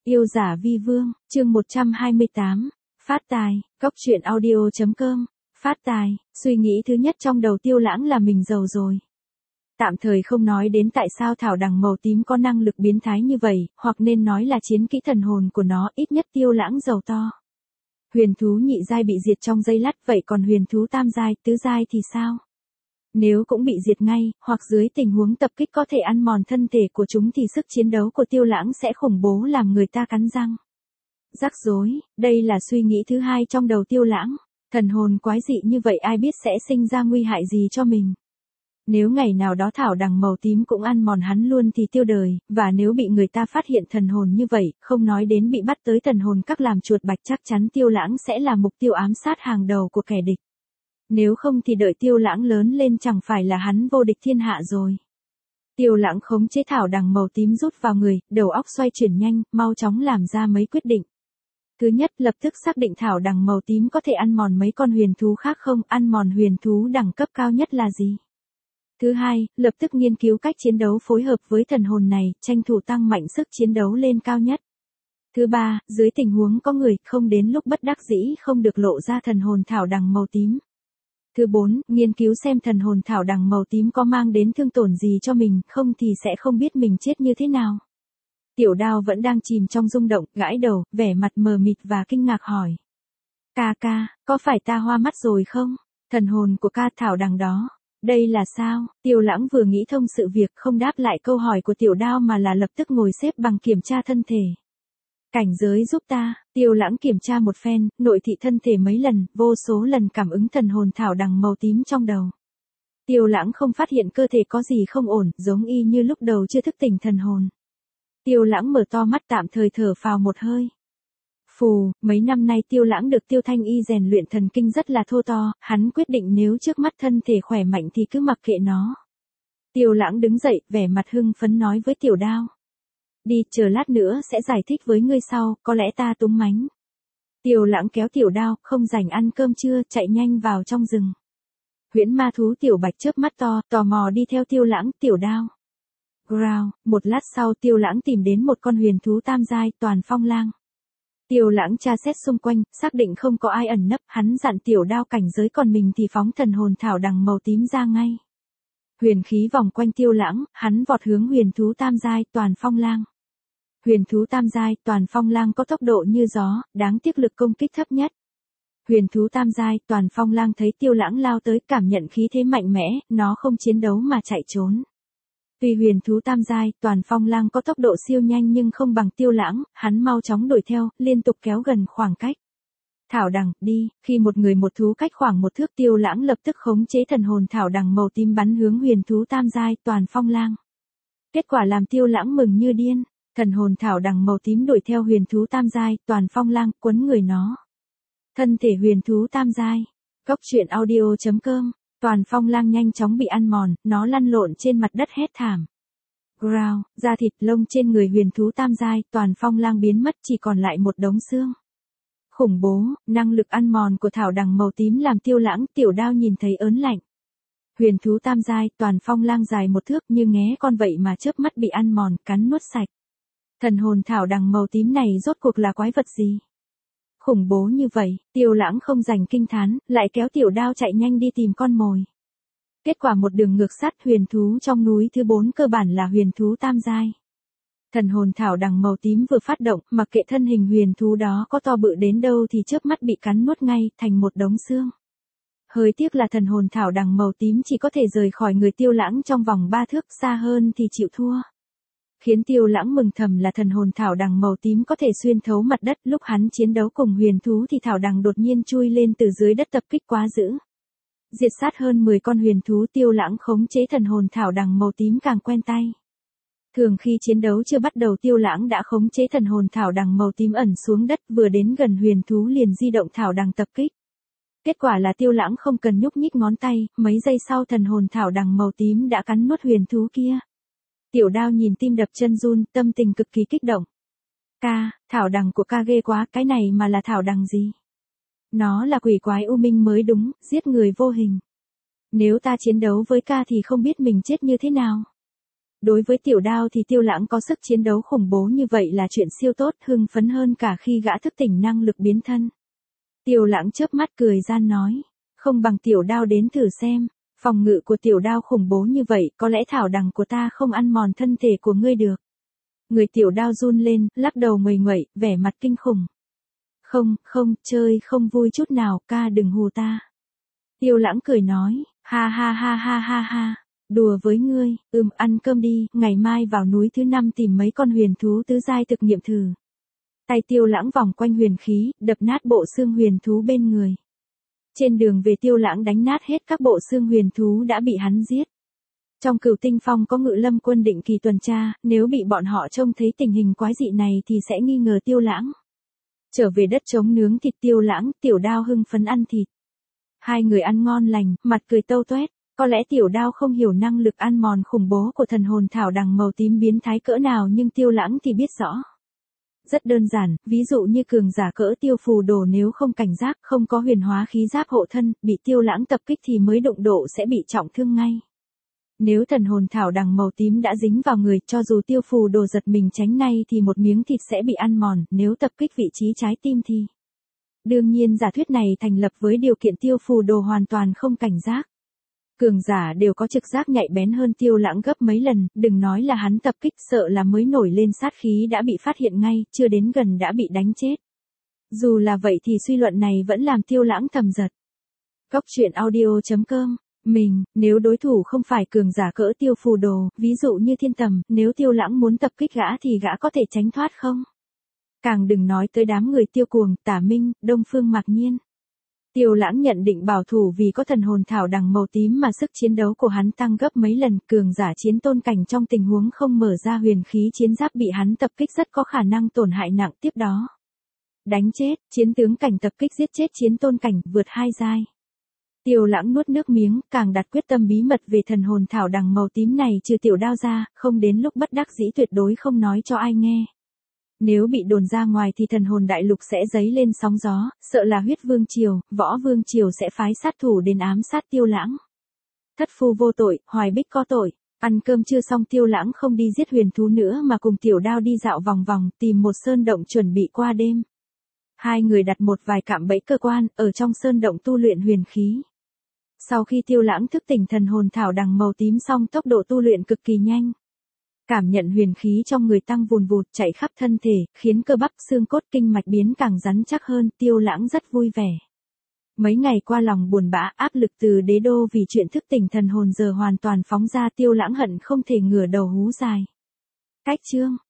Yêu giả vi vương, chương 128, phát tài, cóc truyện audio.com, phát tài, suy nghĩ thứ nhất trong đầu Tiêu Lãng là mình giàu rồi. Tạm thời không nói đến tại sao thảo đằng màu tím có năng lực biến thái như vậy, hoặc nên nói là chiến kỹ thần hồn của nó, ít nhất Tiêu Lãng giàu to. Huyền thú nhị giai bị diệt trong giây lát, vậy còn huyền thú tam giai, tứ giai thì sao? Nếu cũng bị diệt ngay, hoặc dưới tình huống tập kích có thể ăn mòn thân thể của chúng thì sức chiến đấu của Tiêu Lãng sẽ khủng bố làm người ta cắn răng. Rắc rối, đây là suy nghĩ thứ hai trong đầu Tiêu Lãng. Thần hồn quái dị như vậy ai biết sẽ sinh ra nguy hại gì cho mình. Nếu ngày nào đó thảo đằng màu tím cũng ăn mòn hắn luôn thì tiêu đời, và nếu bị người ta phát hiện thần hồn như vậy, không nói đến bị bắt tới thần hồn các làm chuột bạch, chắc chắn Tiêu Lãng sẽ là mục tiêu ám sát hàng đầu của kẻ địch. Nếu không thì đợi Tiêu Lãng lớn lên chẳng phải là hắn vô địch thiên hạ rồi. Tiêu Lãng khống chế thảo đằng màu tím rút vào người, đầu óc xoay chuyển nhanh, mau chóng làm ra mấy quyết định. Thứ nhất, lập tức xác định thảo đằng màu tím có thể ăn mòn mấy con huyền thú khác không, ăn mòn huyền thú đẳng cấp cao nhất là gì. Thứ hai, lập tức nghiên cứu cách chiến đấu phối hợp với thần hồn này, tranh thủ tăng mạnh sức chiến đấu lên cao nhất. Thứ ba, dưới tình huống có người, không đến lúc bất đắc dĩ không được lộ ra thần hồn thảo đằng màu tím. Thứ bốn, nghiên cứu xem thần hồn thảo đằng màu tím có mang đến thương tổn gì cho mình, không thì sẽ không biết mình chết như thế nào. Tiểu Đao vẫn đang chìm trong rung động, gãi đầu, vẻ mặt mờ mịt và kinh ngạc hỏi. Ca, có phải ta hoa mắt rồi không? Thần hồn của ca thảo đằng đó. Đây là sao? Tiêu Lãng vừa nghĩ thông sự việc không đáp lại câu hỏi của Tiểu Đao mà là lập tức ngồi xếp bằng kiểm tra thân thể. Cảnh giới giúp ta, Tiêu Lãng kiểm tra một phen, nội thị thân thể mấy lần, vô số lần cảm ứng thần hồn thảo đằng màu tím trong đầu. Tiêu Lãng không phát hiện cơ thể có gì không ổn, giống y như lúc đầu chưa thức tỉnh thần hồn. Tiêu Lãng mở to mắt tạm thời thở phào một hơi. Phù, mấy năm nay Tiêu Lãng được Tiêu Thanh Y rèn luyện thần kinh rất là thô to, hắn quyết định nếu trước mắt thân thể khỏe mạnh thì cứ mặc kệ nó. Tiêu Lãng đứng dậy, vẻ mặt hưng phấn nói với Tiểu Đao. Đi, chờ lát nữa sẽ giải thích với ngươi sau, có lẽ ta túm mánh. Tiêu Lãng kéo Tiểu Đao, không rảnh ăn cơm trưa, chạy nhanh vào trong rừng. Huyễn ma thú Tiểu Bạch chớp mắt to, tò mò đi theo Tiêu Lãng, Tiểu Đao. Growl, một lát sau Tiêu Lãng tìm đến một con huyền thú tam giai, toàn phong lang. Tiêu Lãng tra xét xung quanh, xác định không có ai ẩn nấp, hắn dặn Tiểu Đao cảnh giới còn mình thì phóng thần hồn thảo đằng màu tím ra ngay. Huyền khí vòng quanh Tiêu Lãng, hắn vọt hướng huyền thú tam giai, toàn phong lang. Huyền thú tam giai, toàn phong lang có tốc độ như gió, đáng tiếc lực công kích thấp nhất. Huyền thú tam giai, toàn phong lang thấy Tiêu Lãng lao tới, cảm nhận khí thế mạnh mẽ, nó không chiến đấu mà chạy trốn. Tuy huyền thú tam giai, toàn phong lang có tốc độ siêu nhanh nhưng không bằng Tiêu Lãng, hắn mau chóng đuổi theo, liên tục kéo gần khoảng cách. Thảo đằng, đi, khi một người một thú cách khoảng một thước Tiêu Lãng lập tức khống chế thần hồn thảo đằng màu tím bắn hướng huyền thú tam giai, toàn phong lang. Kết quả làm Tiêu Lãng mừng như điên, thần hồn thảo đằng màu tím đuổi theo huyền thú tam giai, toàn phong lang, quấn người nó. Thân thể huyền thú tam giai, cóc truyện audio.com. Toàn phong lang nhanh chóng bị ăn mòn, nó lăn lộn trên mặt đất hét thảm. Growl, da thịt lông trên người huyền thú tam giai, toàn phong lang biến mất chỉ còn lại một đống xương. Khủng bố, năng lực ăn mòn của thảo đằng màu tím làm Tiêu Lãng, Tiểu Đao nhìn thấy ớn lạnh. Huyền thú tam giai, toàn phong lang dài một thước như nghé con vậy mà chớp mắt bị ăn mòn, cắn nuốt sạch. Thần hồn thảo đằng màu tím này rốt cuộc là quái vật gì? Khủng bố như vậy, Tiêu Lãng không rảnh kinh thán, lại kéo Tiểu Đao chạy nhanh đi tìm con mồi. Kết quả một đường ngược sát huyền thú trong núi thứ 4 cơ bản là huyền thú tam giai. Thần hồn thảo đằng màu tím vừa phát động, mặc kệ thân hình huyền thú đó có to bự đến đâu thì chớp mắt bị cắn nuốt ngay, thành một đống xương. Hơi tiếc là thần hồn thảo đằng màu tím chỉ có thể rời khỏi người Tiêu Lãng trong vòng 3 thước, xa hơn thì chịu thua. Khiến Tiêu Lãng mừng thầm là thần hồn thảo đằng màu tím có thể xuyên thấu mặt đất, lúc hắn chiến đấu cùng huyền thú thì thảo đằng đột nhiên chui lên từ dưới đất tập kích quá dữ. Diệt sát hơn 10 con huyền thú, Tiêu Lãng khống chế thần hồn thảo đằng màu tím càng quen tay. Thường khi chiến đấu chưa bắt đầu Tiêu Lãng đã khống chế thần hồn thảo đằng màu tím ẩn xuống đất, vừa đến gần huyền thú liền di động thảo đằng tập kích. Kết quả là Tiêu Lãng không cần nhúc nhích ngón tay, mấy giây sau thần hồn thảo đằng màu tím đã cắn nuốt huyền thú kia. Tiểu Đao nhìn tim đập chân run, tâm tình cực kỳ kích động. Ca, thảo đằng của ca ghê quá, cái này mà là thảo đằng gì? Nó là quỷ quái u minh mới đúng, giết người vô hình. Nếu ta chiến đấu với ca thì không biết mình chết như thế nào. Đối với Tiểu Đao thì Tiêu Lãng có sức chiến đấu khủng bố như vậy là chuyện siêu tốt, hưng phấn hơn cả khi gã thức tỉnh năng lực biến thân. Tiêu Lãng chớp mắt cười gian nói, không bằng Tiểu Đao đến thử xem, phòng ngự của Tiểu Đao khủng bố như vậy, có lẽ thảo đằng của ta không ăn mòn thân thể của ngươi được. Người Tiểu Đao run lên, lắc đầu nguầy nguậy, vẻ mặt kinh khủng. Không, chơi không vui chút nào, ca đừng hù ta. Tiêu Lãng cười nói, ha ha ha ha ha ha, đùa với ngươi, ăn cơm đi, ngày mai vào núi thứ 5 tìm mấy con huyền thú tứ giai thực nghiệm thử. Tay Tiêu Lãng vòng quanh huyền khí, đập nát bộ xương huyền thú bên người. Trên đường về Tiêu Lãng đánh nát hết các bộ xương huyền thú đã bị hắn giết. Trong Cửu Tinh Phong có Ngự Lâm quân định kỳ tuần tra, nếu bị bọn họ trông thấy tình hình quái dị này thì sẽ nghi ngờ Tiêu Lãng. Trở về đất trống nướng thịt Tiêu Lãng, Tiểu Đao hưng phấn ăn thịt. Hai người ăn ngon lành, mặt cười tâu toét. Có lẽ Tiểu Đao không hiểu năng lực ăn mòn khủng bố của thần hồn thảo đằng màu tím biến thái cỡ nào, nhưng Tiêu Lãng thì biết rõ. Rất đơn giản, ví dụ như cường giả cỡ Tiêu Phù Đồ nếu không cảnh giác, không có huyền hóa khí giáp hộ thân, bị Tiêu Lãng tập kích thì mới đụng độ sẽ bị trọng thương ngay. Nếu thần hồn thảo đằng màu tím đã dính vào người, cho dù Tiêu Phù Đồ giật mình tránh nay thì một miếng thịt sẽ bị ăn mòn, nếu tập kích vị trí trái tim thì. Đương nhiên giả thuyết này thành lập với điều kiện Tiêu Phù Đồ hoàn toàn không cảnh giác. Cường giả đều có trực giác nhạy bén hơn Tiêu Lãng gấp mấy lần, đừng nói là hắn tập kích, sợ là mới nổi lên sát khí đã bị phát hiện ngay, chưa đến gần đã bị đánh chết. Dù là vậy thì suy luận này vẫn làm Tiêu Lãng thầm giật. Góc truyện audio.com. Nếu đối thủ không phải cường giả cỡ Tiêu Phù Đồ, ví dụ như Thiên Tầm, nếu Tiêu Lãng muốn tập kích gã thì gã có thể tránh thoát không? Càng đừng nói tới đám người Tiêu Cuồng, Tả Minh, Đông Phương Mạc Nhiên. Tiêu Lãng nhận định bảo thủ vì có thần hồn thảo đằng màu tím mà sức chiến đấu của hắn tăng gấp mấy lần, cường giả chiến tôn cảnh trong tình huống không mở ra huyền khí chiến giáp bị hắn tập kích rất có khả năng tổn hại nặng tiếp đó. Đánh chết, chiến tướng cảnh tập kích giết chết chiến tôn cảnh, vượt 2 giai. Tiêu Lãng nuốt nước miếng, càng đặt quyết tâm bí mật về thần hồn thảo đằng màu tím này trừ Tiểu Đao ra, không đến lúc bất đắc dĩ tuyệt đối không nói cho ai nghe. Nếu bị đồn ra ngoài thì thần hồn đại lục sẽ dấy lên sóng gió, sợ là huyết vương triều, võ vương triều sẽ phái sát thủ đến ám sát Tiêu Lãng. Thất phu vô tội, Hoài Bích có tội. Ăn cơm chưa xong Tiêu Lãng không đi giết huyền thú nữa mà cùng Tiểu Đao đi dạo vòng vòng, tìm một sơn động chuẩn bị qua đêm. Hai người đặt một vài cạm bẫy cơ quan, ở trong sơn động tu luyện huyền khí. Sau khi Tiêu Lãng thức tỉnh thần hồn thảo đằng màu tím xong, tốc độ tu luyện cực kỳ nhanh. Cảm nhận huyền khí trong người tăng vùn vụt chạy khắp thân thể, khiến cơ bắp xương cốt kinh mạch biến càng rắn chắc hơn, Tiêu Lãng rất vui vẻ. Mấy ngày qua lòng buồn bã, áp lực từ đế đô vì chuyện thức tỉnh thần hồn giờ hoàn toàn phóng ra, Tiêu Lãng hận không thể ngửa đầu hú dài. Cách chương